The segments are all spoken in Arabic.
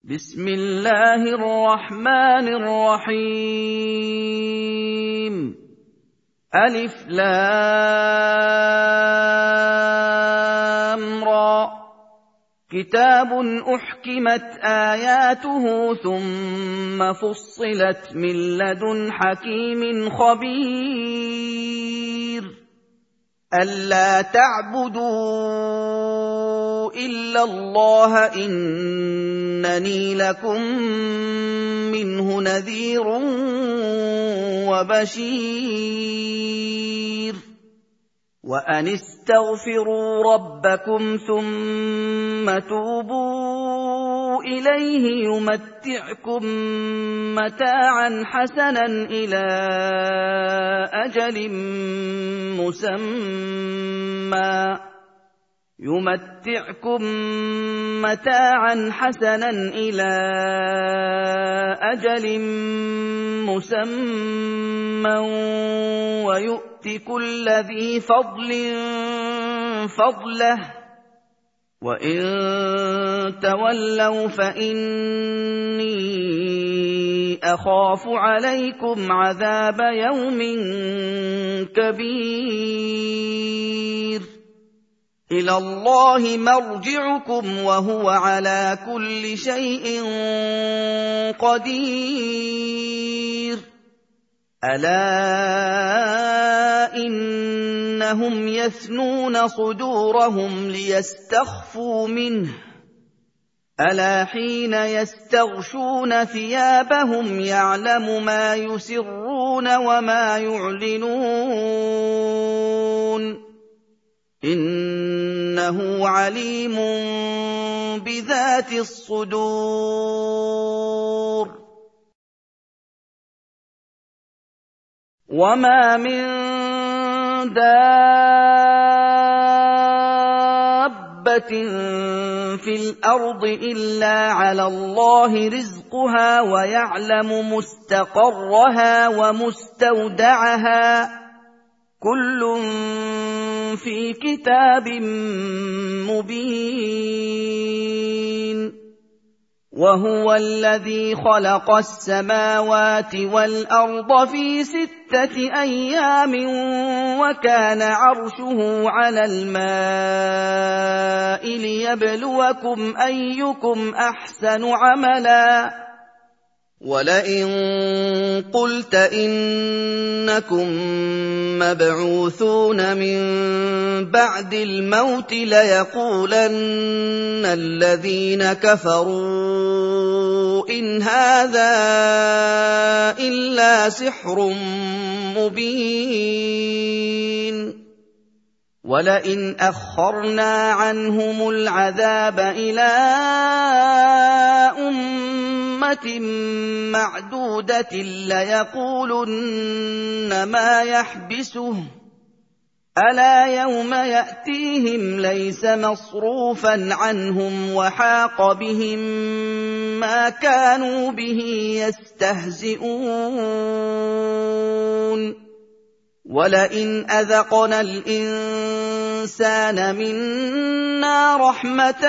بسم الله الرحمن الرحيم. ألف لام را. كتاب أحكمت آياته ثم فصلت من لدن حكيم خبير. ألا تعبدوا إلا الله إنني لكم منه نذير وبشير. وأن استغفروا ربكم ثم توبوا إليه يمتعكم متاعا حسنا إلى أجل مسمى ويؤت كل ذي فضل فضله. وإن تولوا فإني أخاف عليكم عذاب يوم كبير. إلى الله مرجعكم وهو على كل شيء قدير. ألا إنهم يثنون صدورهم ليستخفوا منه ألا حين يستغشون ثيابهم يعلم ما يسرون وما يعلنون إنه عليم بذات الصدور. وما من دابة في الأرض إلا على الله رزقها ويعلم مستقرها ومستودعها كل في كتاب مبين. وهو الذي خلق السماوات والأرض في 6 أيام وكان عرشه على الماء ليبلوكم أيكم أحسن عملا. ولئن قلت إنكم مبعوثون من بعد الموت ليقولن الذين كفروا إن هذا إلا سحر مبين. ولئن أخرنا عنهم العذاب إلى أمة معدودة ليقولن ما يحبسه ألا يوم يأتيهم ليس مصروفا عنهم وحاق بهم ما كانوا به يستهزئون. ولئن أذقنا الإنسان منا رحمة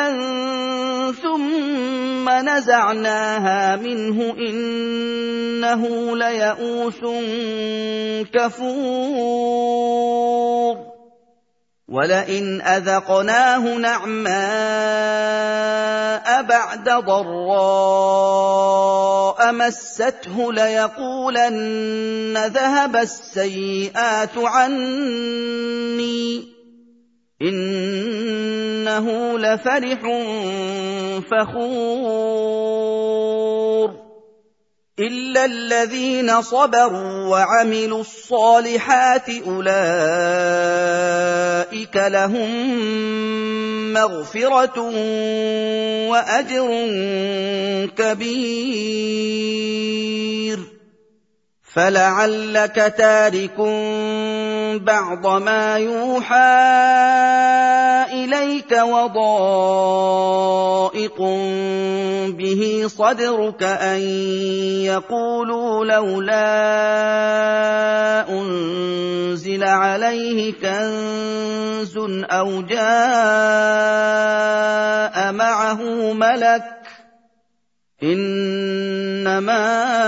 ثم نزعناها منه إنه ليئوس كفور. ولئن أذقناه نعماء بعد ضراء مسته ليقولن ذهب السيئات عني إنه لفرح فخور. إلا الذين صبروا وعملوا الصالحات أولئك لهم مغفرة وأجر كبير. فلعلك تارك بعض ما يوحى إليك وضائق به صدرك أن يقولوا لولا أنزل عليه كنز أو جاء معه ملك إِنَّمَا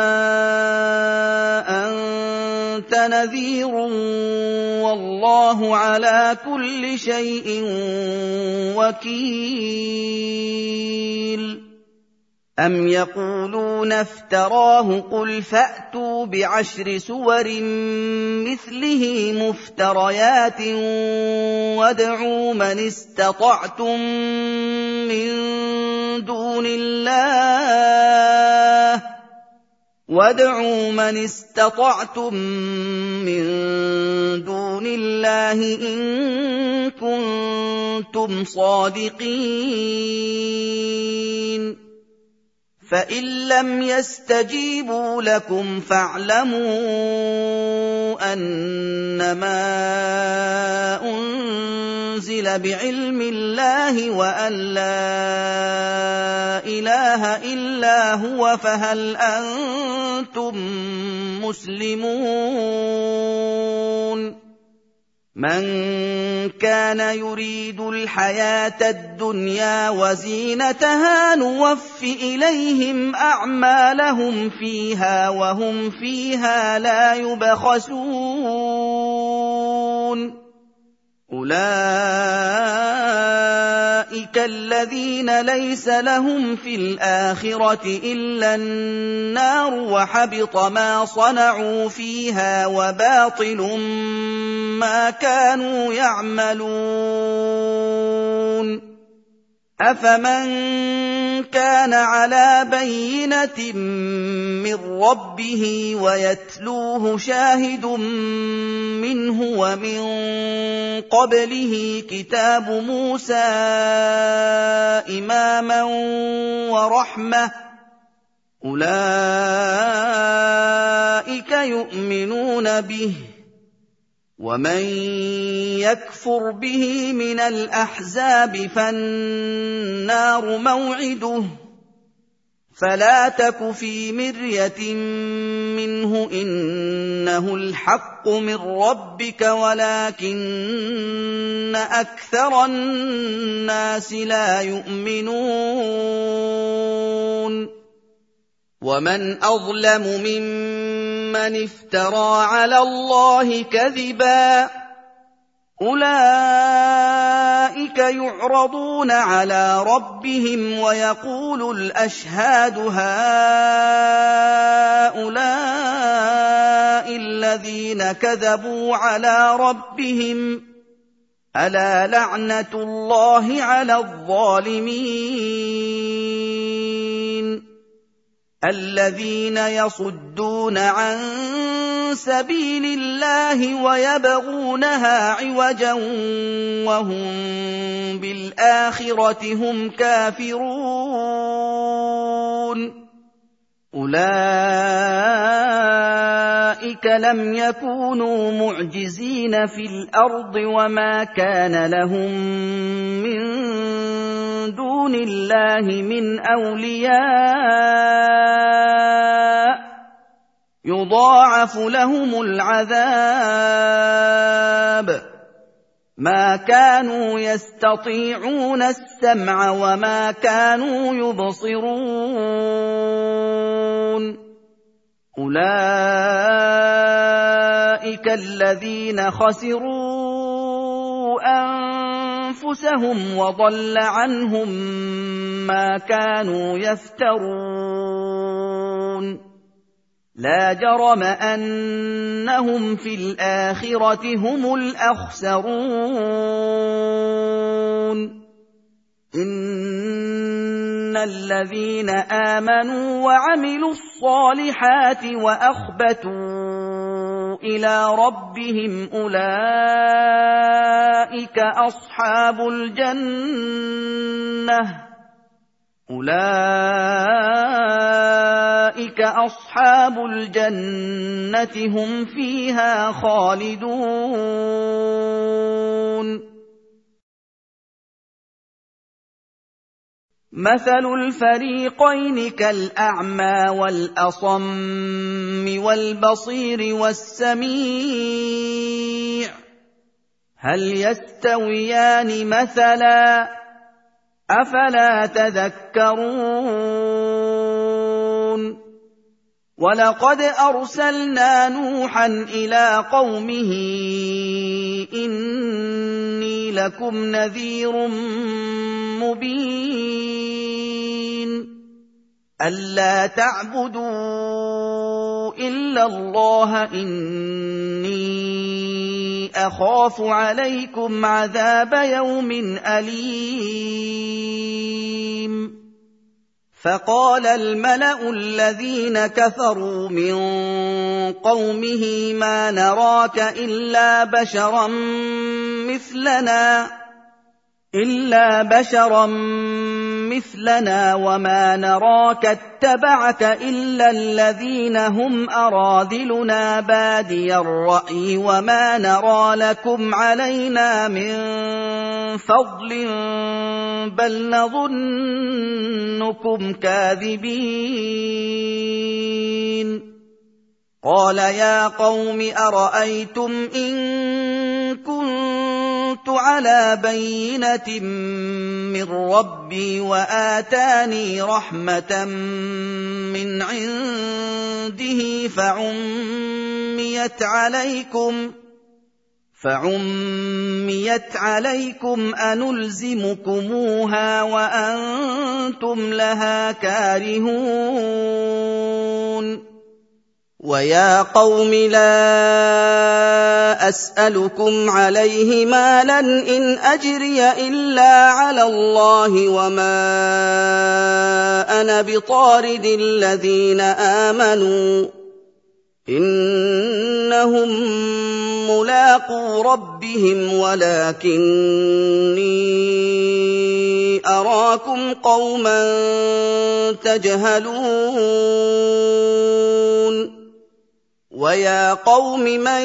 أَنتَ نَذِيرٌ وَاللَّهُ عَلَىٰ كُلِّ شَيْءٍ وَكِيلٌ أَمْ يَقُولُونَ افْتَرَاهُ قُلْ فَأْتُوا بِعَشْرِ سُوَرٍ مِّثْلِهِ مُفْتَرَيَاتٍ وَادْعُوا مَنِ اسْتَطَعْتُم مِّن دُونِ اللَّهِ إِن كُنتُمْ صَادِقِينَ فَإِن لَّمْ يَسْتَجِيبُوا لَكُمْ فَاعْلَمُوا أَنَّمَا أُنزِلَ بِعِلْمِ اللَّهِ وَأَن لَّا إِلَٰهَ إِلَّا هُوَ فَهَلْ أَنتُم مُّسْلِمُونَ مَن كَانَ يُرِيدُ الْحَيَاةَ الدُّنْيَا وَزِينَتَهَا نُوَفِّ إِلَيْهِمْ أَعْمَالَهُمْ فِيهَا وَهُمْ فِيهَا لَا يُبْخَسُونَ أُولَٰئِكَ الَّذِينَ لَيْسَ لَهُمْ فِي الْآخِرَةِ إِلَّا النَّارُ وَحَبِطَ مَا صَنَعُوا فِيهَا وَبَاطِلٌ مَّا كَانُوا يَعْمَلُونَ أَفَمَن كَانَ عَلَىٰ بَيِّنَةٍ مِّن رَّبِّهِ وَيَتْلُوهُ شَاهِدٌ مِّنْهُ وَمِن قَبْلِهِ كِتَابُ مُوسَىٰ إِمَامًا وَرَحْمَةً أُولَٰئِكَ يُؤْمِنُونَ بِهِ ۚ وَمَن يَكْفُرْ بِهِ مِنَ الْأَحْزَابِ فَالنَّارُ مَوْعِدُهُ ۚ فَلَا تَكُ فِي مِرْيَةٍ مِّنْهُ ۚ إِنَّهُ الْحَقُّ مِن رَّبِّكَ وَلَٰكِنَّ أَكْثَرَ النَّاسِ لَا يُؤْمِنُونَ وَمَنْ أَظْلَمُ مِمَّنِ افْتَرَىٰ عَلَى اللَّهِ كَذِبًا أُولَٰئِكَ يُعْرَضُونَ عَلَىٰ رَبِّهِمْ وَيَقُولُ الْأَشْهَادُ هَٰؤُلَاءِ الَّذِينَ كَذَبُوا عَلَىٰ رَبِّهِمْ ۚ أَلَا لَعْنَةُ اللَّهِ عَلَى الظَّالِمِينَ الَّذِينَ يَصُدُّونَ عَن سَبِيلِ اللَّهِ وَيَبْغُونَهَا عِوَجًا وَهُم بِالْآخِرَةِ هُمْ كَافِرُونَ أُولَٰئِكَ لَمْ يَكُونُوا مُعْجِزِينَ فِي الْأَرْضِ وَمَا كَانَ لَهُم مِّن دُونِ اللَّهِ مِنْ أَوْلِيَاءَ يُضَاعَفُ لَهُمُ الْعَذَابُ مَا كَانُوا يَسْتَطِيعُونَ السَّمْعَ وَمَا كَانُوا يُبْصِرُونَ أُولَٰئِكَ الَّذِينَ خَسِرُوا أَنفُسَهُمْ وَضَلَّ عَنْهُم مَّا كَانُوا يَفْتَرُونَ لَا جَرَمَ أَنَّهُمْ فِي الْآخِرَةِ هُمُ الْأَخْسَرُونَ إِنَّ الَّذِينَ آمَنُوا وَعَمِلُوا الصَّالِحَاتِ وَأَخْبَتُوا إِلَىٰ رَبِّهِمْ أُولَٰئِكَ أَصْحَابُ الْجَنَّةِ هُمْ فِيهَا خَالِدُونَ مَثَلُ الْفَرِيقَيْنِ كَالْأَعْمَىٰ وَالْأَصَمِّ وَالْبَصِيرِ وَالسَّمِيعِ هَلْ يَسْتَوِيَانِ مَثَلًا ۚ أَفَلَا تَذَكَّرُونَ وَلَقَدْ أَرْسَلْنَا نُوحًا إِلَىٰ قَوْمِهِ إِنِّي لَكُمْ نَذِيرٌ مُّبِينٌ أَلَّا تَعْبُدُوا إِلَّا اللَّهَ إِنِّي أَخَافُ عَلَيْكُمْ عَذَابَ يَوْمٍ أَلِيمٍ فَقَالَ الْمَلَأُ الَّذِينَ كَفَرُوا مِن قَوْمِهِ مَا نَرَاكَ إِلَّا بَشَرًا مِّثْلَنَا وَمَا نَرَاكَ اتَّبَعَكَ إِلَّا الَّذِينَ هُمْ أَرَاذِلُنَا بَادِيَ الرَّأْيِ وَمَا نَرَىٰ لَكُمْ عَلَيْنَا مِن فَضْلٍ بَلْ نَظُنُّكُمْ كَاذِبِينَ قَالَ يَا قَوْمِ أَرَأَيْتُمْ إِن كُنتُ عَلَىٰ بَيِّنَةٍ مِّن رَّبِّي وَآتَانِي رَحْمَةً مِّنْ عِندِهِ فَعُمِّيَتْ عَلَيْكُمْ أَنُلْزِمُكُمُوهَا وَأَنتُمْ لَهَا كَارِهُونَ وَيَا قَوْمِ لَا أَسْأَلُكُمْ عَلَيْهِ مَالًا إِنْ أَجْرِيَ إِلَّا عَلَى اللَّهِ وَمَا أَنَا بِطَارِدِ الَّذِينَ آمَنُوا إِنَّهُم مُّلَاقُو رَبِّهِمْ وَلَٰكِنِّي أَرَاكُمْ قَوْمًا تَجْهَلُونَ وَيَا قَوْمِ مَن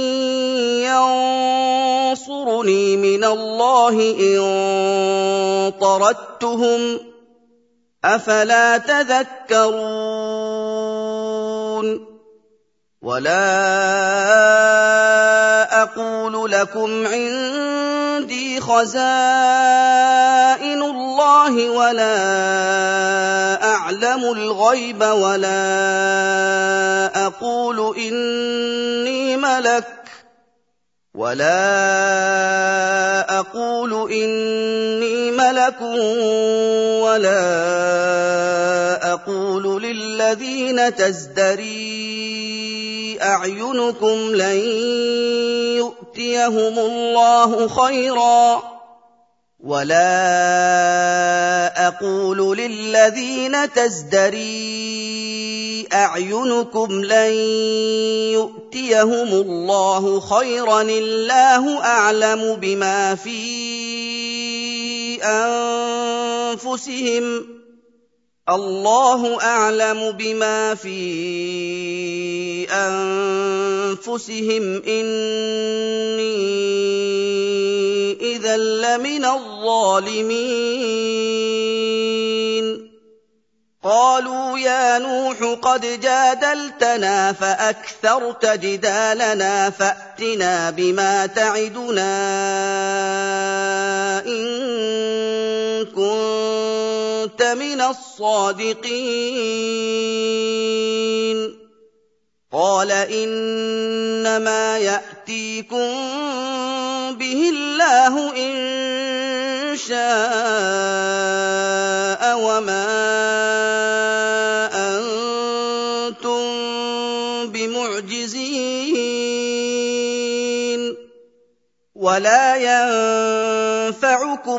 يَنصُرُنِي مِنَ اللَّهِ إِن طَرَدتُّهُمْ ۚ أَفَلَا تَذَكَّرُونَ وَلَا أَقُولُ لَكُمْ عِندِي خَزَائِنُ اللَّهِ وَلَا أَعْلَمُ الْغَيْبَ وَلَا أَقُولُ إِنِّي مَلَكٌ وَلَا أَقُولُ لِلَّذِينَ تَزْدَرِي أَعْيُنُكُمْ لَن يُؤْتِيَهُمُ الله خَيْرًا اللَّهُ أَعْلَمُ بِمَا فِي أَنفُسِهِمْ إِنِّي إِذًا لَّمِنَ الظَّالِمِينَ قَالُوا يَا نُوحُ قَدْ جَادَلْتَنَا فَأَكْثَرْتَ جِدَالَنَا فَأْتِنَا بِمَا تَعِدُنَا إِن كُنتَ مِنَ الصَّادِقِينَ قَالَ إِنَّمَا يَأْتِيكُم بِهِ اللَّهُ إِن شَاءَ وَمَا أَنتُم بِمُعْجِزِينَ وَلَا يَنفَعُكُمْ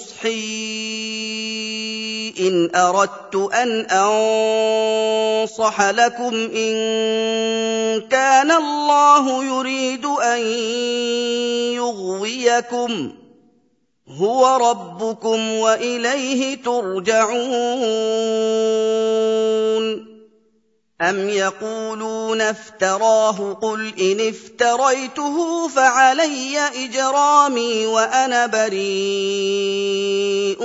نُصْحِي إِنْ أَرَدتُّ أَنْ أَنصَحَ لَكُمْ إِن كَانَ اللَّهُ يُرِيدُ أَن يُغْوِيَكُمْ هُوَ رَبُّكُمْ وَإِلَيْهِ تُرْجَعُونَ أَمْ يَقُولُونَ افْتَرَاهُ ۖ قُلْ إِنِ افْتَرَيْتُهُ فَعَلَيَّ إِجْرَامِي وَأَنَا بَرِيءٌ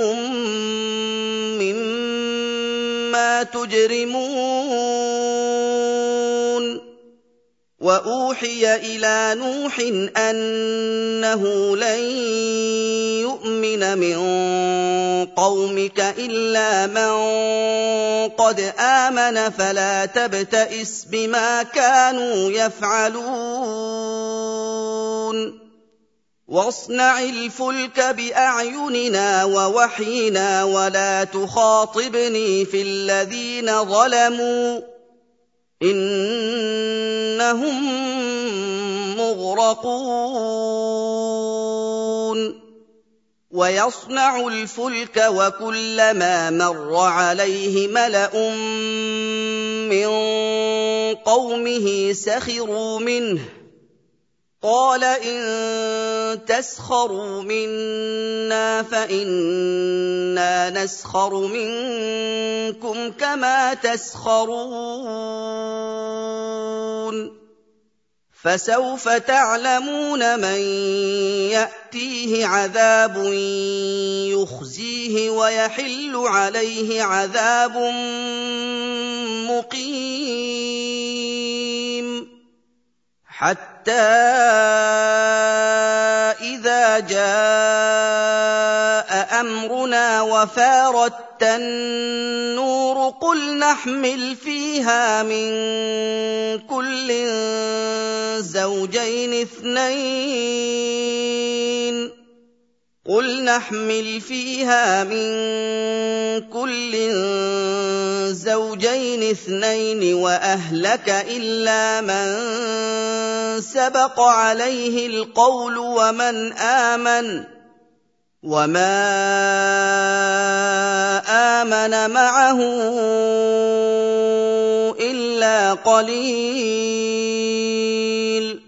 مِّمَّا تُجْرِمُونَ وأوحي إلى نوح أنه لن يؤمن من قومك إلا من قد آمن فلا تبتئس بما كانوا يفعلون واصنع الفلك بأعيننا ووحينا ولا تخاطبني في الذين ظلموا إنهم مغرقون ويصنع الفلك وكلما مر عليه ملأ من قومه سخروا منه قال إن تسخروا منا فإنا نسخر منكم كما تسخرون فسوف تعلمون من يأتيه عذاب يخزيه ويحل عليه عذاب مقيم حتى إذا جاء أمرنا وفارت النور قل نحمل فيها من كل زوجين اثنين وأهلك إلا من سبق عليه القول ومن آمن وما آمن معه إلا قليل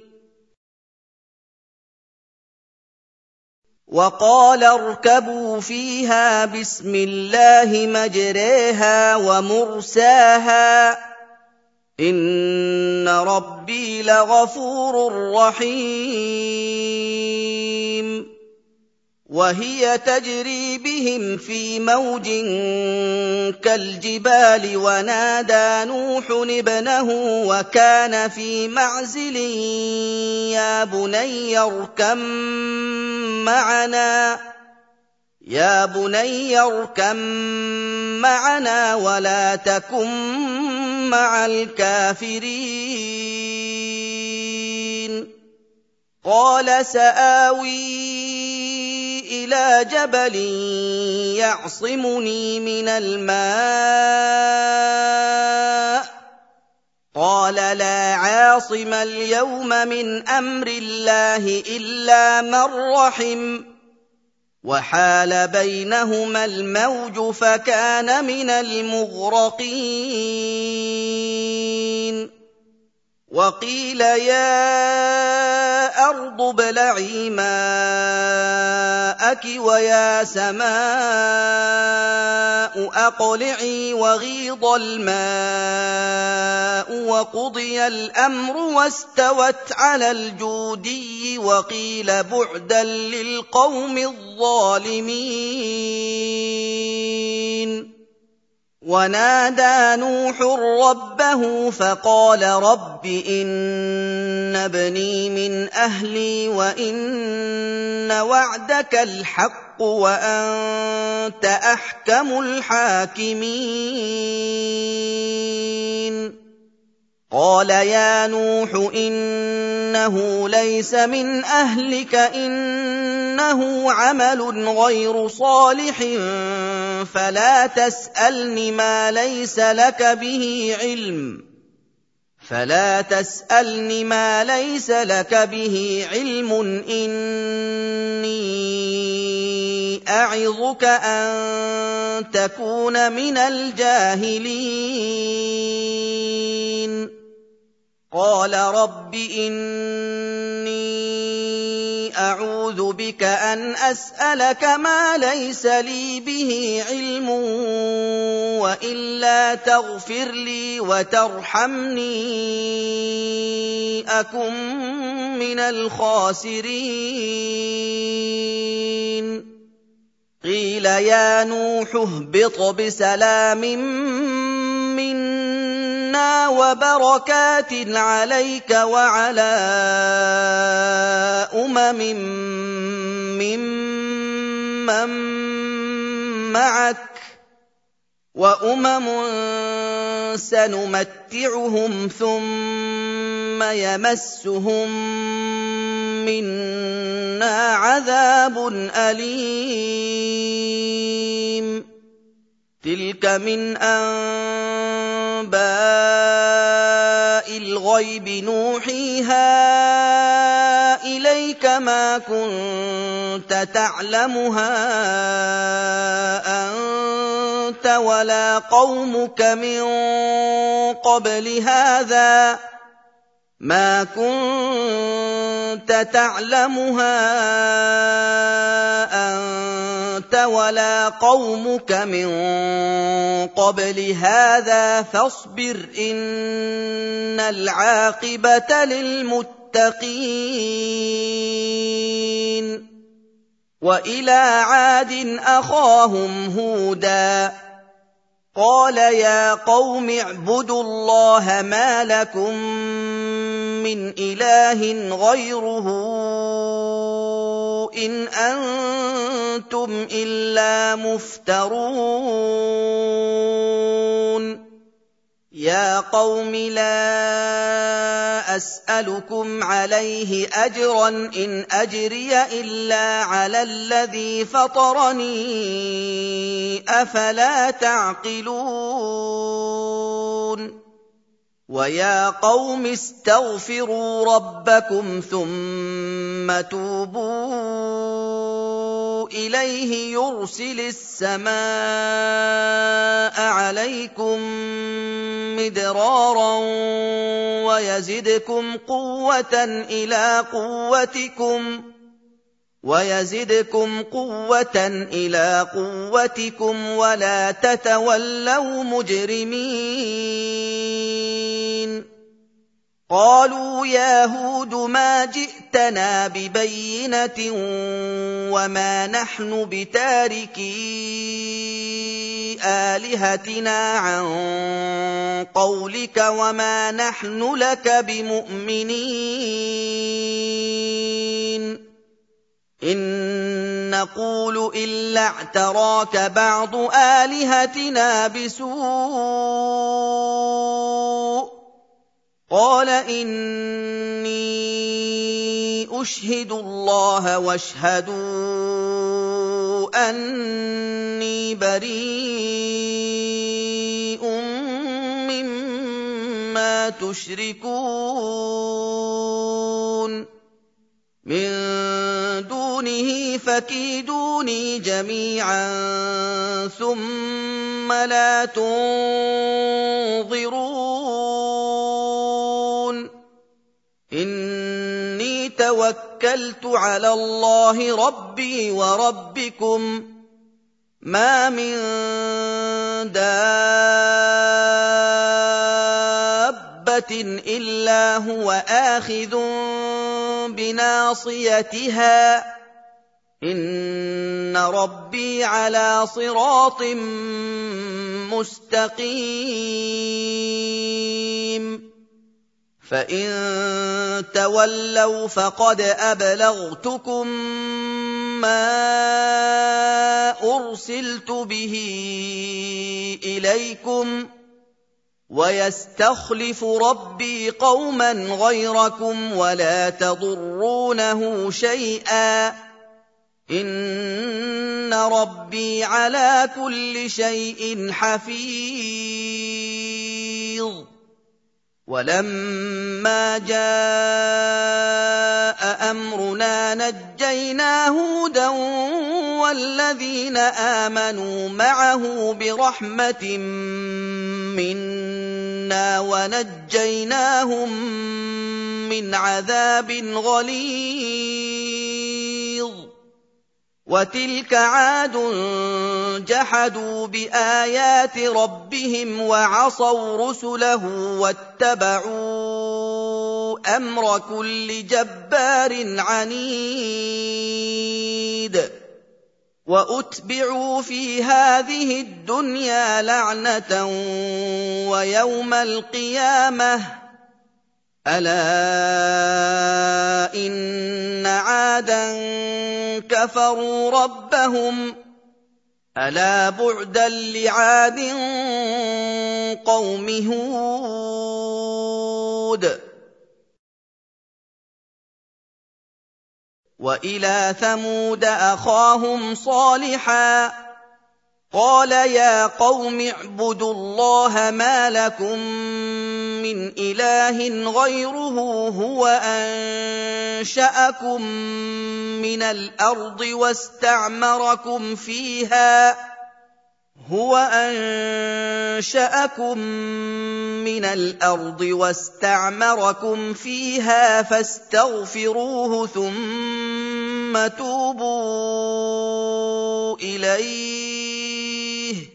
وقال اركبوا فيها بسم الله مجريها ومرساها إن ربي لغفور رحيم وهي تجري بهم في موج كالجبال ونادى نوح ابنه وكان في معزل يا بني اركم معنا ولا تكن مع الكافرين قال سآوي إلى جبل يعصمني من الماء قال لا عاصم اليوم من أمر الله إلا من رحم وحال بينهما الموج فكان من المغرقين وقيل يا أرض ابلعي ماءك ويا سماء أقلعي وغيض الماء وقضي الأمر واستوت على الجودي وقيل بعدا للقوم الظالمين ونادى نوح ربه فقال رب إن ابني من أهلي وإن وعدك الحق وأنت أحكم الحاكمين قال يا نوح إنه ليس من أهلك إنه عمل غير صالح فلا تسألني ما ليس لك به علم إني أعظك أن تكون من الجاهلين قال رب إني أعوذ بك أن أسألك ما ليس لي به علم وإلا تغفر لي وترحمني أكن من الخاسرين قيل يا نوح اهبط بسلام منا مِنَّا وَبَرَكَاتٍ عَلَيْكَ وَعَلَىٰ مِمَّن مَّعَكَ ۚ وَأُمَمٌ سَنُمَتِّعُهُمْ ثُمَّ يَمَسُّهُم مِّنَّا عَذَابٌ أَلِيمٌ تِلْكَ مِنْ أَنبَاءِ الْغَيْبِ نُوحِيهَا إِلَيْكَ ۖ مَا كُنتَ تَعْلَمُهَا أَنتَ وَلَا قَوْمُكَ مِن قَبْلِ هَٰذَا فَاصْبِرْ ۖ إِنَّ الْعَاقِبَةَ لِلْمُتَّقِينَ وَإِلَىٰ عَادٍ أَخَاهُمْ هُودًا ۗ قَالَ يَا قَوْمِ اعْبُدُوا اللَّهَ مَا لَكُم مِّنْ إِلَٰهٍ غَيْرُهُ إِنْ أَنتُمْ إِلَّا مُفْتَرُونَ يَا قَوْمِ لَا أَسْأَلُكُمْ عَلَيْهِ أَجْرًا ۖ إِنْ أَجْرِيَ إِلَّا عَلَى الَّذِي فَطَرَنِي ۚ أَفَلَا تَعْقِلُونَ وَيَا قَوْمِ اسْتَغْفِرُوا رَبَّكُمْ ثُمَّ تُوبُوا إِلَيْهِ يُرْسِلِ السَّمَاءَ عَلَيْكُم مِّدْرَارًا وَيَزِدْكُمْ قُوَّةً إِلَىٰ قُوَّتِكُمْ وَلَا تَتَوَلَّوْا مُجْرِمِينَ قَالُوا يَا هُودُ مَا جِئْتَنَا بِبَيِّنَةٍ وَمَا نَحْنُ بِتَارِكِي آلِهَتِنَا عَن قَوْلِكَ وَمَا نَحْنُ لَكَ بِمُؤْمِنِينَ إِن نَّقُولُ إِلَّا اعْتَرَاكَ بَعْضُ آلِهَتِنَا بِسُوءٍ ۗ قَالَ إِنِّي أُشْهِدُ اللَّهَ وَاشْهَدُوا أَنِّي بَرِيءٌ مِّمَّا تُشْرِكُونَ مِن دُونِهِ فَكِيدُونِي جَمِيعًا ثُمَّ لَا تُنظِرُونِ إِنِّي تَوَكَّلْتُ عَلَى اللَّهِ رَبِّي وَرَبِّكُم ۚ مَّا مِن دَابَّةٍ إِلَّا هُوَ آخِذٌ بِنَاصِيَتِهَا ۚ إِنَّ رَبِّي عَلَىٰ صِرَاطٍ مُّسْتَقِيمٍ فَإِن تَوَلَّوْا فَقَدْ أَبْلَغْتُكُم مَّا أُرْسِلْتُ بِهِ إِلَيْكُمْ ۖ وَيَسْتَخْلِفُ رَبِّي قَوْمًا غَيْرَكُمْ وَلَا تَضُرُّونَهُ شَيْئًا ۚ إِنَّ رَبِّي عَلَىٰ كُلِّ شَيْءٍ حَفِيظٌ وَلَمَّا جَاءَ أَمْرُنَا نَجَّيْنَا هُودًا وَالَّذِينَ آمَنُوا مَعَهُ بِرَحْمَةٍ مِّنَّا وَنَجَّيْنَاهُم مِّنْ عَذَابٍ غَلِيظٍ وَتِلْكَ عَادٌ جَحَدُوا بِآيَاتِ رَبِّهِمْ وَعَصَوْا رُسُلَهُ وَاتَّبَعُوا أَمْرَ كُلِّ جَبَّارٍ عَنِيدٍ وَأُتْبِعُوا فِي هَٰذِهِ الدُّنْيَا لَعْنَةً وَيَوْمَ الْقِيَامَةِ ۗ أَلَا إِنَّ عَادًا كَفَرُوا رَبَّهُمْ ۗ أَلَا بُعْدًا لِّعَادٍ قَوْمِ هُودٍ. وَإِلَىٰ ثَمُودَ أَخَاهُمْ صَالِحًا ۗ قَالَ يَا قَوْمِ اعْبُدُوا اللَّهَ مَا لَكُم مِّنْ إِلَٰهٍ غَيْرُهُ هُوَ أَنشَأَكُم مِّنَ الْأَرْضِ وَاسْتَعْمَرَكُمْ فِيهَا فَاسْتَغْفِرُوهُ ثُمَّ تُوبُوا إِلَيْهِ ۚ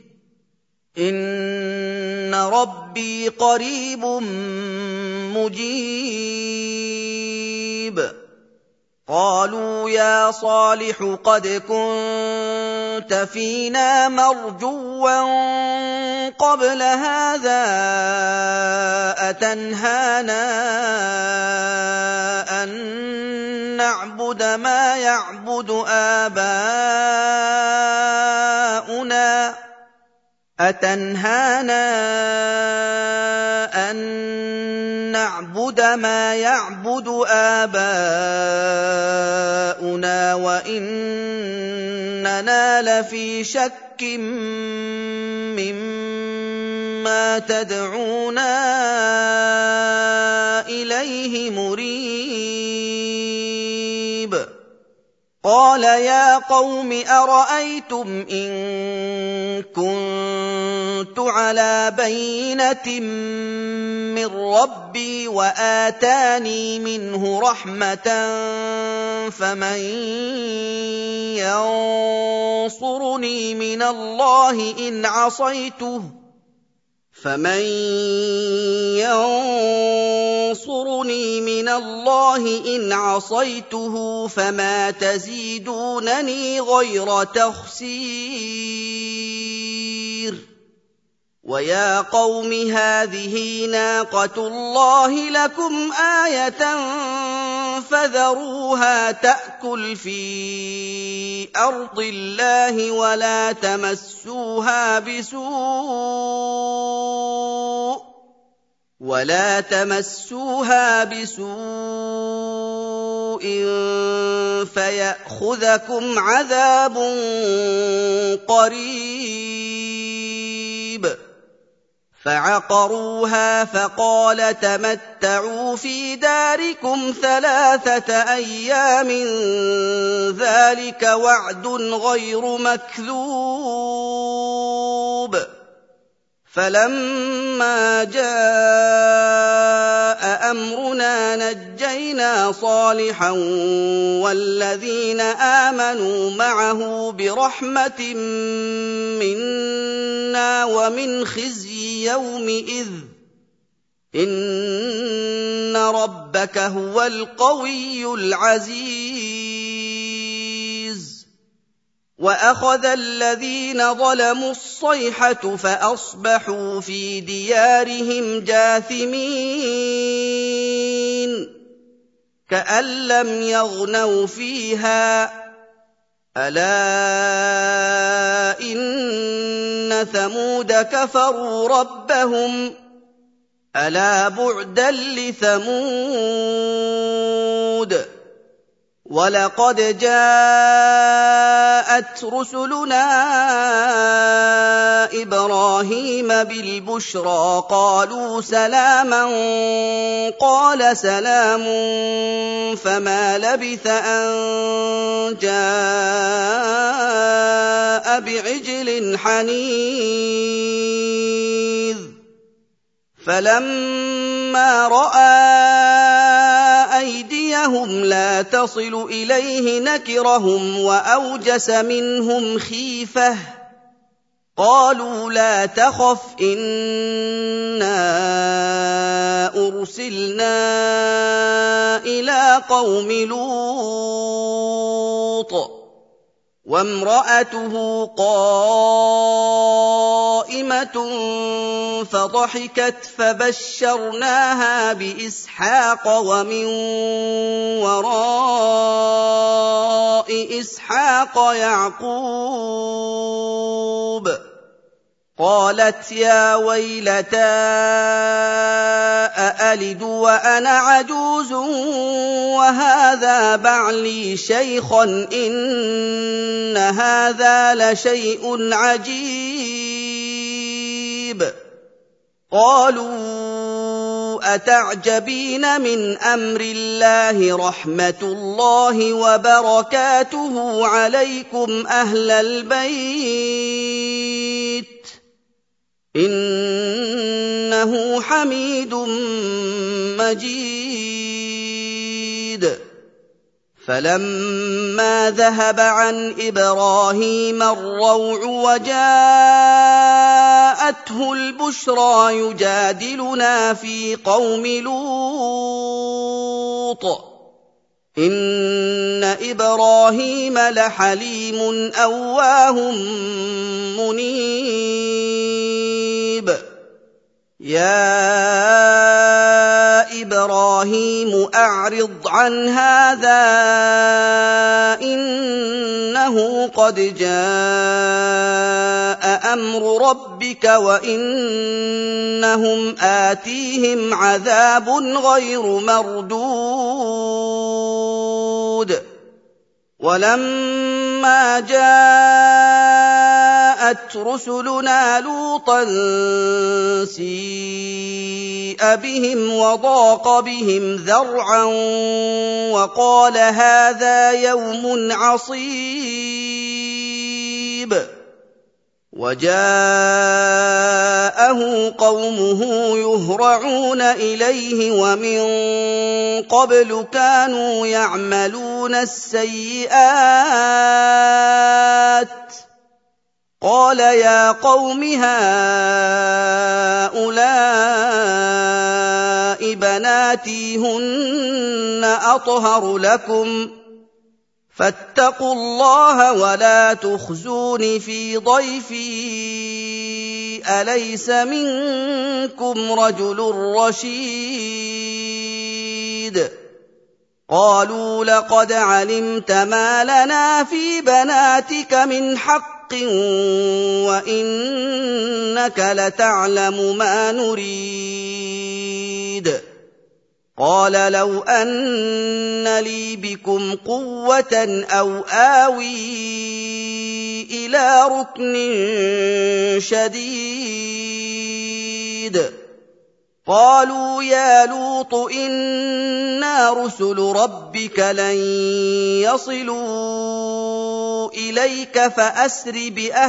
إِنَّ رَبِّي قَرِيبٌ مُّجِيبٌ. قَالُوا يَا صَالِحُ قَدْ كُنتَ فِينَا مَرْجُوًّا قَبْلَ هَٰذَا أَتَنْهَانَا أَن نَّعْبُدَ مَا يَعْبُدُ آبَاؤُنَا وَإِنَّنَا لَفِي شَكٍّ مِّمَّا تَدْعُونَا إِلَيْهِ مُرِيبٍ. قَالَ يَا قَوْمِ أَرَأَيْتُمْ إِن كُنتُ عَلَىٰ بَيِّنَةٍ مِّن رَّبِّي وَآتَانِي مِنْهُ رَحْمَةً فَمَن يَنصُرُنِي مِنَ اللَّهِ إِنْ عَصَيْتُهُ فَمَا تَزِيدُونَنِي غَيْرَ تَخْسِيرٍ. وَيَا قَوْمِ هَٰذِهِ نَاقَةُ اللَّهِ لَكُمْ آيَةً فَذَرُوهَا تَأْكُلْ فِي أَرْضِ اللَّهِ وَلَا تَمَسُّوهَا بِسُوءٍ فَيَأْخُذَكُمْ عَذَابٌ قَرِيبٌ. فَعَقَرُوهَا فَقَالَ تَمَتَّعُوا فِي دَارِكُمْ 3 أَيَّامٍ ذَٰلِكَ وَعْدٌ غَيْرُ مَكْذُوبٍ. فَلَمَّا جَاءَ أَمْرُنَا نَجَّيْنَا صَالِحًا وَالَّذِينَ آمَنُوا مَعَهُ بِرَحْمَةٍ مِّنَّا وَمِنْ خِزْيِ يَوْمِئِذٍ ۗ إِنَّ رَبَّكَ هُوَ الْقَوِيُّ الْعَزِيزُ. وَأَخَذَ الَّذِينَ ظَلَمُوا الصَّيْحَةُ فَأَصْبَحُوا فِي دِيَارِهِمْ جَاثِمِينَ كَأَن لَّمْ يَغْنَوْا فِيهَا ۗ أَلَا إِنَّ ثَمُودَ كَفَرُوا رَبَّهُمْ ۗ أَلَا بُعْدًا لِّثَمُودَ. وَلَقَدْ جَاءَتْ رُسُلُنَا إِبْرَاهِيمَ بِالْبُشْرَىٰ قَالُوا سَلَامًا قَالَ سَلَامٌ فَمَا لَبِثَ أَن جَاءَ بِعِجْلٍ حَنِيذٍ. فَلَمَّا رَأَىٰ أَيْدِيَهُمْ لَا تَصِلُ إِلَيْهِ نَكِرَهُمْ وَأَوْجَسَ مِنْهُمْ خِيفَةً. قَالُوا لَا تَخَفْ إِنَّا أُرْسِلْنَا إِلَىٰ قَوْمِ لُوطٍ وامرأته قائمة فضحكت فبشرناها بإسحاق ومن وراء إسحاق يعقوب قالت يا ويلتى أألد وأنا عجوز وهذا بعلي شيخا إن هذا لشيء عجيب قالوا أتعجبين من أمر الله رحمة الله وبركاته عليكم أهل البيت إنه حميد مجيد فلما ذهب عن إبراهيم الروع وجاءته البشرى يجادلنا في قوم لوط إن إبراهيم لحليم أواه منيب يا إبراهيم أعرض عن هذا إنه قد جاء أمر ربك وإنهم آتيهم عذاب غير مردود ولما جاءت رسلنا لوطا سيء بهم وضاق بهم ذرعا وقال هذا يوم عصيب وجاءه قومه يهرعون إليه ومن قبل كانوا يعملون السيئات قال يا قوم هؤلاء بناتي هن أطهر لكم فاتقوا الله ولا تخزون في ضيفي أليس منكم رجل رشيد قالوا لقد علمت ما لنا في بناتك من حق وإنك لتعلم ما نريد قال لو أن لي بكم قوة أو آوي إلى ركن شديد قالوا يا لوط إنا رسل ربك لن يصلوا إليك فأسر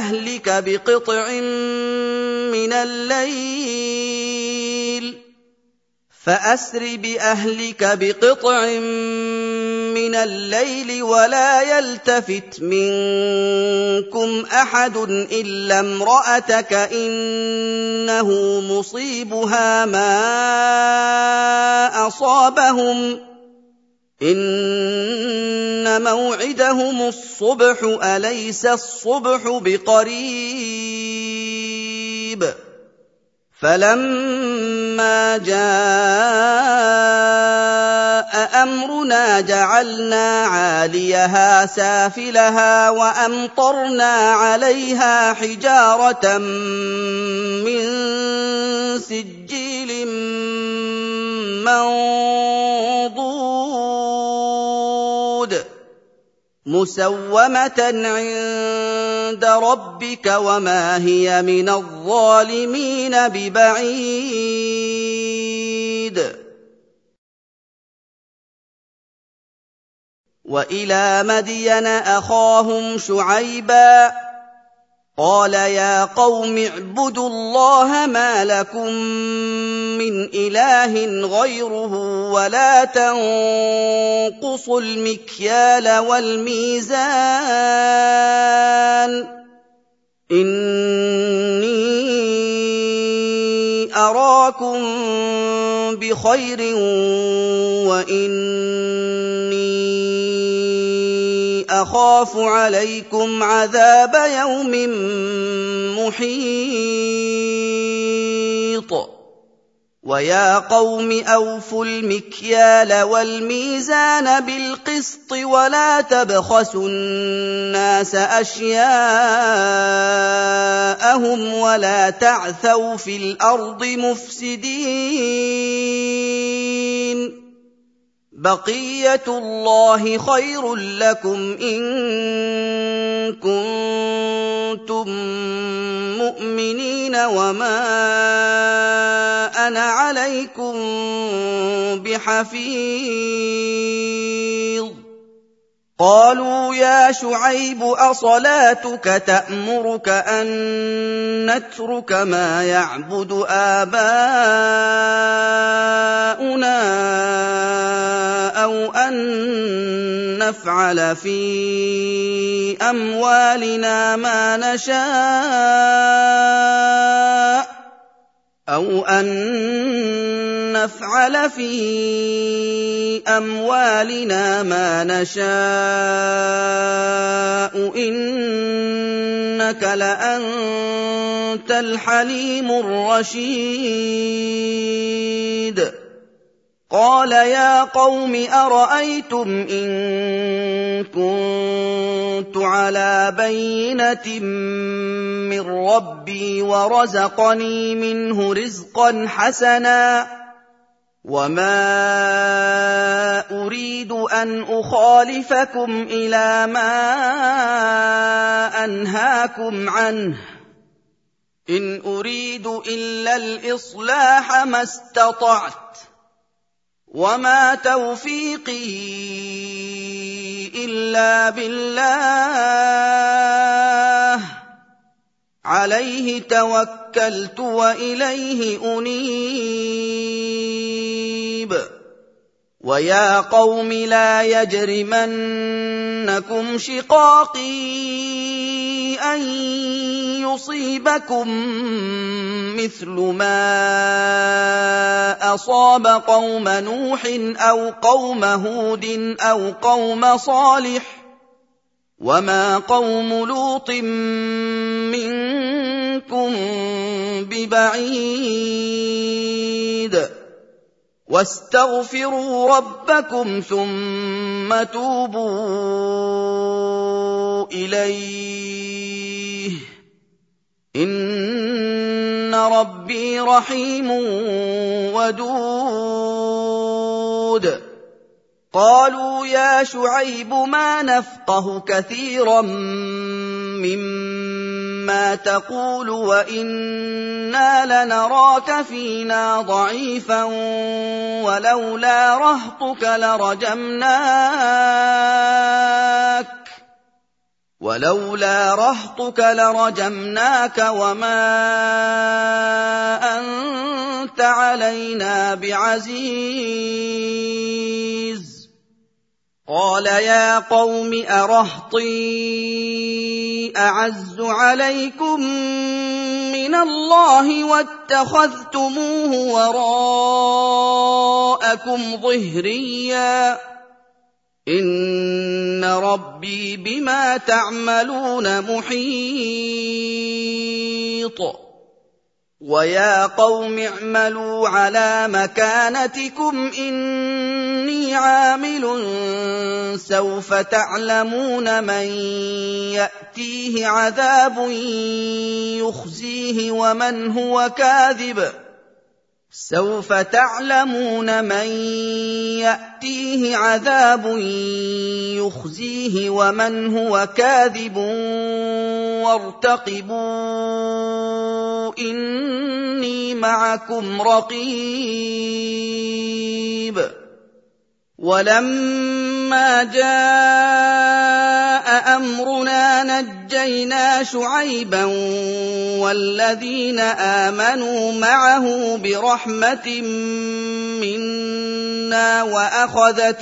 بأهلك بقطع من الليل ولا يلتفت منكم أحد إلا امرأتك إنه مصيبها ما أصابهم إن موعدهم الصبح أليس الصبح بقريب فلما جاء أمرنا جعلنا عاليها سافلها وأمطرنا عليها حجارة من سجيل منضود مسومة عند ربك وما هي من الظالمين ببعيد وإلى مدين أخاهم شعيبا قال يا قوم اعبدوا الله ما لكم من إله غيره ولا تنقصوا المكيال والميزان إني أراكم بخير وإني أَخَافُ عَلَيْكُمْ عَذَابَ يَوْمٍ مُّحِيطٍ وَيَا قَوْمِ أَوْفُوا الْمِكْيَالَ وَالْمِيزَانَ بِالْقِسْطِ وَلَا تَبْخَسُوا النَّاسَ أَشْيَاءَهُمْ وَلَا تَعْثَوْا فِي الْأَرْضِ مُفْسِدِينَ بَقِيَّةُ اللَّهِ خَيْرٌ لَّكُمْ إِن كُنتُم مُّؤْمِنِينَ وَمَا أَنَا عَلَيْكُم بِحَفِيظٍ قَالُوا يَا شُعَيْبُ أَصَلَاتُكَ تَأْمُرُكَ أَن نَّتْرُكَ مَا يَعْبُدُ آبَاؤُنَا أَوْ أَن نَّفْعَلَ فِي أَمْوَالِنَا ما نَشَاءُ إِنَّكَ لَأَنتَ الْحَلِيمُ الرَّشِيدُ قَالَ يَا قَوْمِ أَرَأَيْتُمْ إِن كُنتُ عَلَىٰ بَيِّنَةٍ مِّن رَّبِّي وَرَزَقَنِي مِنْهُ رِزْقًا حَسَنًا وَمَا أُرِيدُ أَنْ أُخَالِفَكُمْ إِلَىٰ مَا أَنْهَاكُمْ عَنْهُ إِنْ أُرِيدُ إِلَّا الْإِصْلَاحَ مَا اسْتَطَعْتُ وَمَا تَوْفِيقِي إِلَّا بِاللَّهِ عَلَيْهِ تَوَكَّلْتُ وَإِلَيْهِ أُنِيبُ وَيَا قَوْمِ لَا يَجْرِمَنَّكُمْ شِقَاقِي أَن يُصِيبَكُم مِّثْلُ مَا أَصَابَ قَوْمَ نُوحٍ أَوْ قَوْمَ هُودٍ أَوْ قَوْمَ صَالِحٍ وَمَا قَوْمُ لُوطٍ مِّنكُم بِبَعِيدٍ وَاسْتَغْفِرُوا رَبَّكُمْ ثُمَّ تُوبُوا إِلَيْهِ إِنَّ رَبِّي رَحِيمٌ وَدُودٌ قَالُوا يَا شُعَيْبُ مَا نَفْقَهُ كَثِيرًا مِّمَّا تَقُولُ وَإِنَّا لَنَرَاكَ فِينَا ضَعِيفًا وَلَوْلَا رَهْطُكَ لَرَجَمْنَاكَ وَمَا أَنتَ عَلَيْنَا بِعَزِيزٍ قَالَ يَا قَوْمِ أَرَهْطِي أَعَزُّ عَلَيْكُم مِّنَ اللَّهِ وَاتَّخَذْتُمُوهُ وَرَاءَكُمْ ظِهْرِيًّا إِنَّ رَبِّي بِمَا تَعْمَلُونَ مُحِيطٌ وَيَا قَوْمِ اعْمَلُوا عَلَىٰ مَكَانَتِكُمْ إِنِّي عَامِلٌ سَوْفَ تَعْلَمُونَ مَن يَأْتِيهِ عَذَابٌ يُخْزِيهِ وَمَنْ هُوَ كَاذِبٌ وَارْتَقِبُوا إِنِّي مَعَكُمْ رَقِيبٌ وَلَمَّا جَاءَ أَمْرُنَا نَجَّيْنَا شُعَيْبًا وَالَّذِينَ آمَنُوا مَعَهُ بِرَحْمَةٍ مِّنَّا وَأَخَذَتِ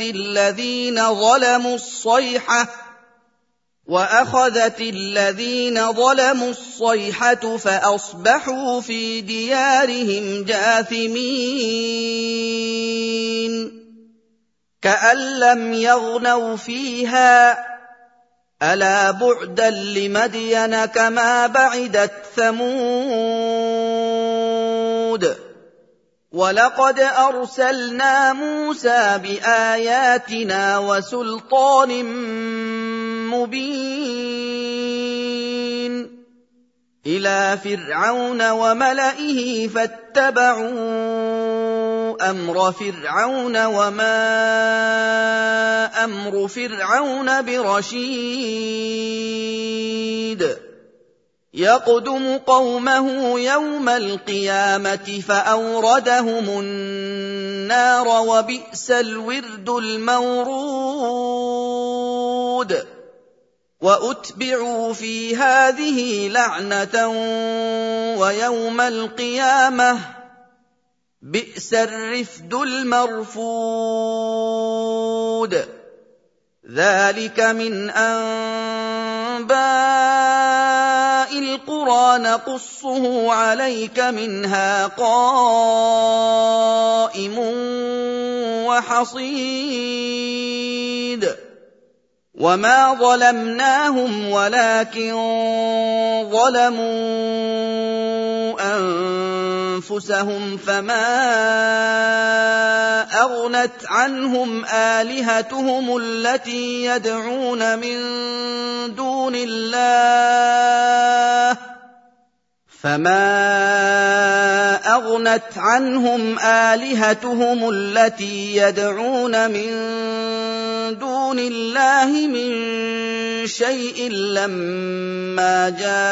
الَّذِينَ ظَلَمُوا الصَّيْحَةُ فَأَصْبَحُوا فِي دِيَارِهِمْ جَاثِمِينَ كَأَن لَّمْ يَغْنَوْا فِيهَا ألا بعدا لمدين كما بعدت ثمود ولقد أرسلنا موسى بآياتنا وسلطان مبين إلى فرعون وملئه فاتبعوا أمر فرعون وما أمر فرعون برشيد يقدم قومه يوم القيامة فأوردهم النار وبئس الورد المورود وأتبعوا في هذه لعنة ويوم القيامة بئس الرفد المرفود ذلك من أنباء القرى نقصه عليك منها قائم وحصيد وما ظلمناهم ولكن ظلموا أنفسهم فما أغنت عنهم آلهتهم التي يدعون من دون الله من شيء لما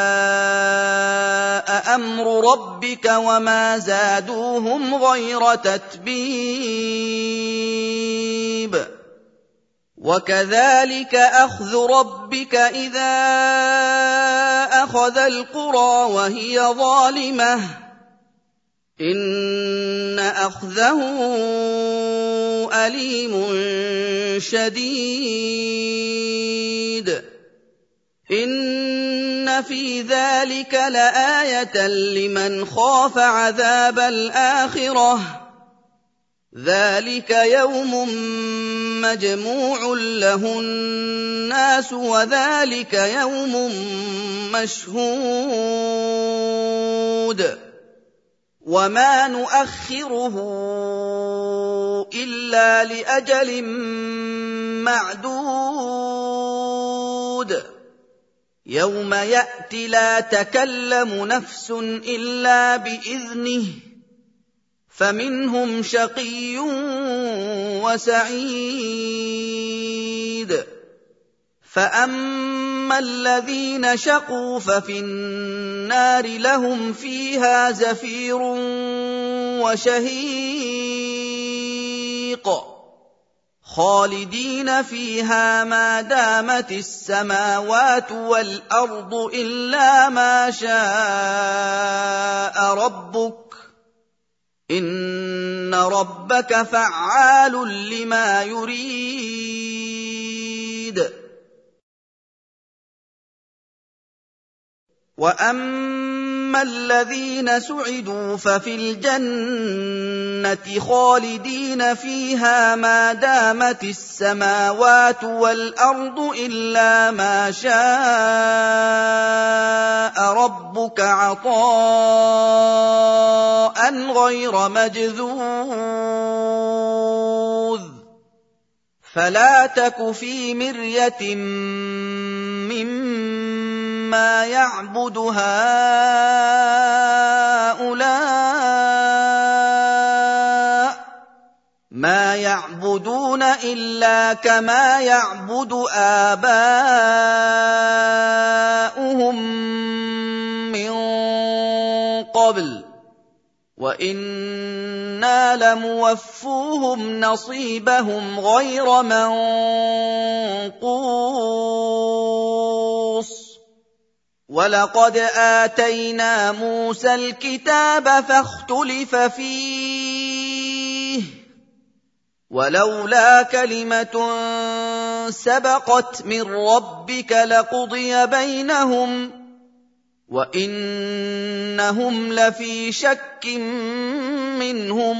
جاء أمر ربك وما زادوهم غير تتبيب وكذلك أخذ ربك إذا أخذ القرى وهي ظالمة إن أخذه أليم شديد إن في ذلك لآية لمن خاف عذاب الآخرة ذلك يوم مجموع له الناس وذلك يوم مشهود وما نؤخره إلا لأجل معدود يوم يأتي لا تكلم نفس إلا بإذنه فمنهم شقي وسعيد فأما الذين شقوا ففي النار لهم فيها زفير وشهيق خالدين فيها ما دامت السماوات والأرض إلا ما شاء ربك إن ربك فعال لما يريد وأما الذين سعدوا ففي الجنة خالدين فيها ما دامت السماوات والأرض إلا ما شاء ربك عطاء غير مجذوذ فلا تك في مرية مما يعبد هؤلاء ما يعبدون إلا كما يعبد آباؤهم من قبل وإنا لموفوهم نصيبهم غير منقوص ولقد آتينا موسى الكتاب فاختلف فيه ولولا كلمة سبقت من ربك لقضي بينهم وإنهم لفي شك منه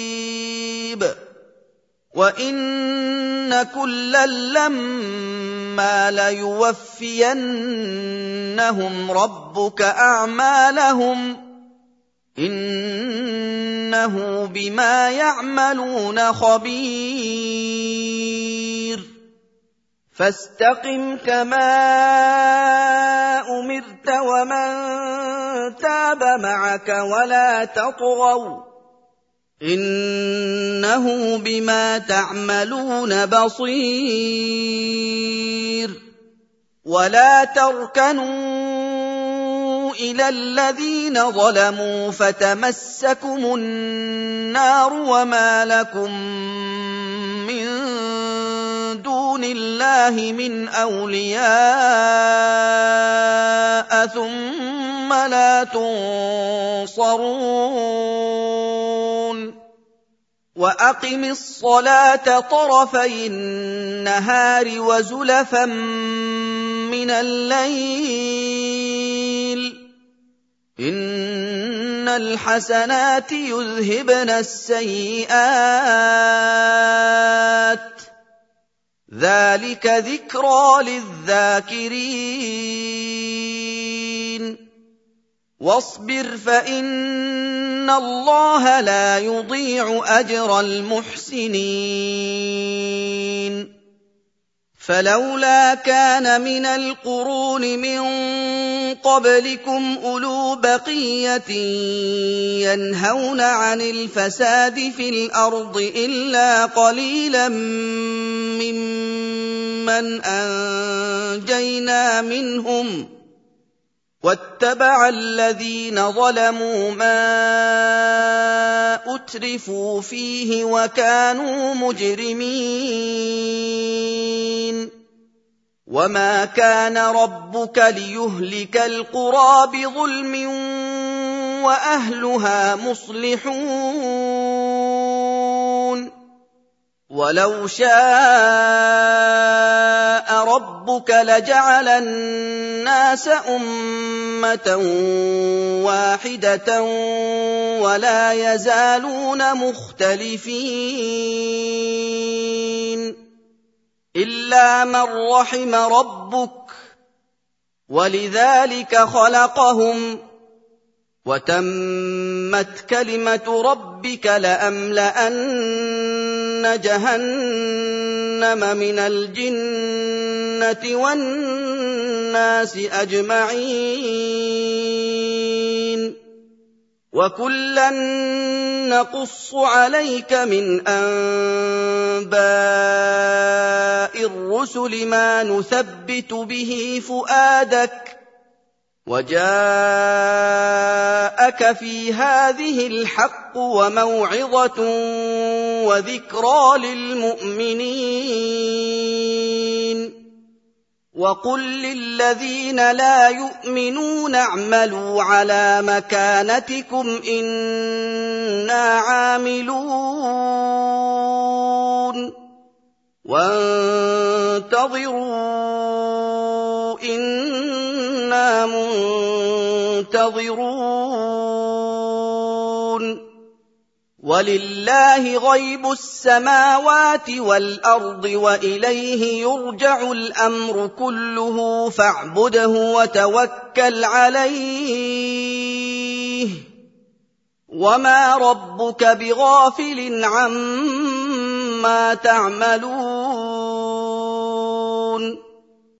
مريب وإن كلا لما ثُمَّ لَيُوَفِّيَنَّهُمْ رَبُّكَ أَعْمَالَهُمْ ۚ إِنَّهُ بِمَا يَعْمَلُونَ خَبِيرٌ فَاسْتَقِمْ كَمَا أُمِرْتَ وَمَن تَابَ مَعَكَ وَلَا تَطْغَوْا ۚ إِنَّهُ بِمَا تَعْمَلُونَ بَصِيرٌ وَلَا تَرْكَنُوا إِلَى الَّذِينَ ظَلَمُوا فَتَمَسَّكُمُ النَّارُ وَمَا لَكُم مِّن دُونِ اللَّهِ مِنْ أَوْلِيَاءَ ثُمَّ لَا تُنصَرُونَ وَأَقِمِ الصَّلَاةَ طَرَفَيِ النَّهَارِ وَزُلَفًا مِّنَ اللَّيْلِ ۚ إِنَّ الْحَسَنَاتِ يُذْهِبْنَ السَّيِّئَاتِ ۚ ذَٰلِكَ ذِكْرَىٰ لِلذَّاكِرِينَ وَاصْبِرْ فَإِنَّ اللَّهَ لَا يُضِيعُ أَجْرَ الْمُحْسِنِينَ فَلَوْلَا كَانَ مِنَ الْقُرُونِ مِن قَبْلِكُمْ أُولُو بَقِيَّةٍ يَنْهَوْنَ عَنِ الْفَسَادِ فِي الْأَرْضِ إِلَّا قَلِيلًا مِّمَّنْ أَنجَيْنَا مِنْهُمْ ۗ وَاتَّبَعَ الَّذِينَ ظَلَمُوا مَا أُتْرِفُوا فِيهِ وَكَانُوا مُجْرِمِينَ وَمَا كَانَ رَبُّكَ لِيُهْلِكَ الْقُرَىٰ بِظُلْمٍ وَأَهْلُهَا مُصْلِحُونَ وَلَوْ شَاءَ رَبُّكَ لَجَعَلَ النَّاسَ أُمَّةً وَاحِدَةً وَلَا يَزَالُونَ مُخْتَلِفِينَ إِلَّا مَن رَّحِمَ رَبُّكَ ۚ وَلِذَٰلِكَ خَلَقَهُمْ ۗ وَتَمَّتْ كَلِمَةُ رَبِّكَ لَأَمْلَأَنَّ جَهَنَّمَ مِنَ الْجِنَّةِ وَالنَّاسِ أَجْمَعِينَ وَكُلًّا نَّقُصُّ عَلَيْكَ مِنْ أَنبَاءِ الرُّسُلِ مَا نُثَبِّتُ بِهِ فُؤَادَكَ ۚ وَجَاءَكَ فِي هَٰذِهِ الْحَقُّ وَمَوْعِظَةٌ وَذِكْرَىٰ لِلْمُؤْمِنِينَ وَقُل لِّلَّذِينَ لَا يُؤْمِنُونَ اعْمَلُوا عَلَىٰ مَكَانَتِكُمْ إِنَّا عَامِلُونَ وَانتَظِرُوا إِنَّا مُنتَظِرُونَ وَلِلَّهِ غَيْبُ السَّمَاوَاتِ وَالْأَرْضِ وَإِلَيْهِ يُرْجَعُ الْأَمْرُ كُلُّهُ فَاعْبُدْهُ وَتَوَكَّلْ عَلَيْهِ ۚ وَمَا رَبُّكَ بِغَافِلٍ عَمَّا تَعْمَلُونَ